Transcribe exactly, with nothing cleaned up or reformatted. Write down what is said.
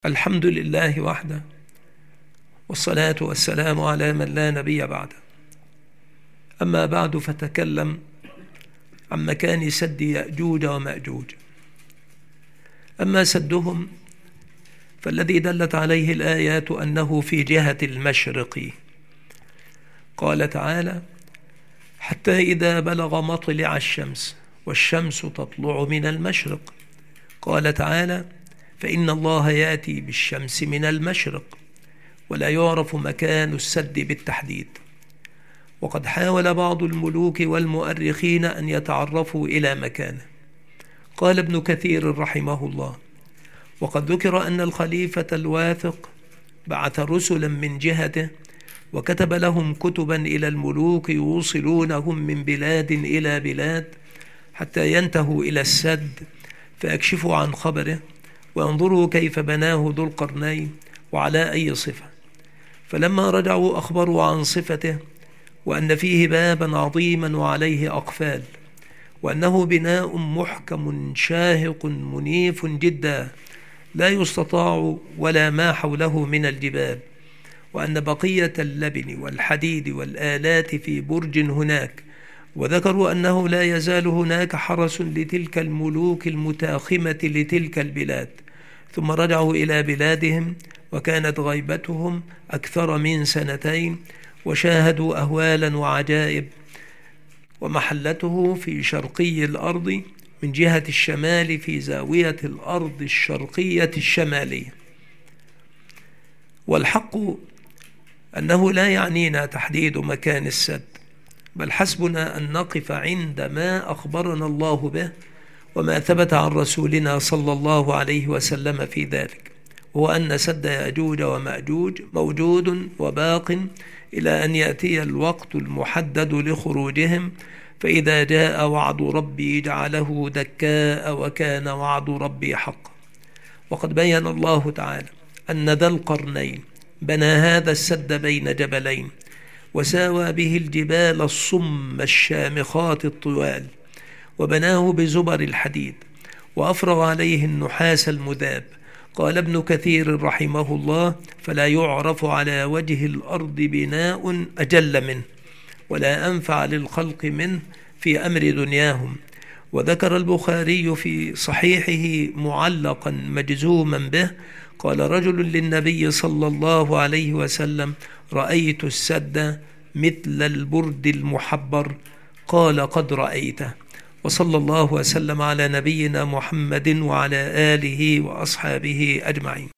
الحمد لله وحده، والصلاة والسلام على من لا نبي بعده. أما بعد، فتكلم عن مكان سد يأجوج ومأجوج. أما سدهم فالذي دلت عليه الآيات أنه في جهة المشرق. قال تعالى: حتى إذا بلغ مطلع الشمس والشمس تطلع من المشرق. قال تعالى: فإن الله يأتي بالشمس من المشرق. ولا يعرف مكان السد بالتحديد. وقد حاول بعض الملوك والمؤرخين أن يتعرفوا إلى مكانه. قال ابن كثير رحمه الله: وقد ذكر أن الخليفة الواثق بعث رسلا من جهته، وكتب لهم كتبا إلى الملوك يوصلونهم من بلاد إلى بلاد حتى ينتهوا إلى السد، فيكشفوا عن خبره وينظروا كيف بناه ذو القرنين وعلى أي صفة. فلما رجعوا أخبروا عن صفته، وأن فيه بابا عظيما وعليه أقفال، وأنه بناء محكم شاهق منيف جدا لا يستطاع ولا ما حوله من الجبال، وأن بقية اللبن والحديد والآلات في برج هناك. وذكروا أنه لا يزال هناك حرس لتلك الملوك المتاخمة لتلك البلاد. ثم رجعوا إلى بلادهم، وكانت غيبتهم أكثر من سنتين، وشاهدوا أهوالا وعجائب. ومحلته في شرقي الأرض من جهة الشمال، في زاوية الأرض الشرقية الشمالية. والحق أنه لا يعنينا تحديد مكان السد، بل حسبنا أن نقف عند ما أخبرنا الله به وما ثبت عن رسولنا صلى الله عليه وسلم في ذلك، هو أن سد يأجوج ومأجوج موجود وباق إلى أن يأتي الوقت المحدد لخروجهم. فإذا جاء وعد ربي جعله دكاء، وكان وعد ربي حقا. وقد بين الله تعالى أن ذا القرنين بنى هذا السد بين جبلين، وساوى به الجبال الصم الشامخات الطوال، وبناه بزبر الحديد، وأفرغ عليه النحاس المذاب. قال ابن كثير رحمه الله: فلا يعرف على وجه الأرض بناء أجل منه، ولا أنفع للخلق منه في أمر دنياهم. وذكر البخاري في صحيحه معلقا مجزوما به: قال رجل للنبي صلى الله عليه وسلم: رأيت السد مثل البرد المحبر. قال: قد رأيته. وصلى الله وسلم على نبينا محمد وعلى آله وأصحابه أجمعين.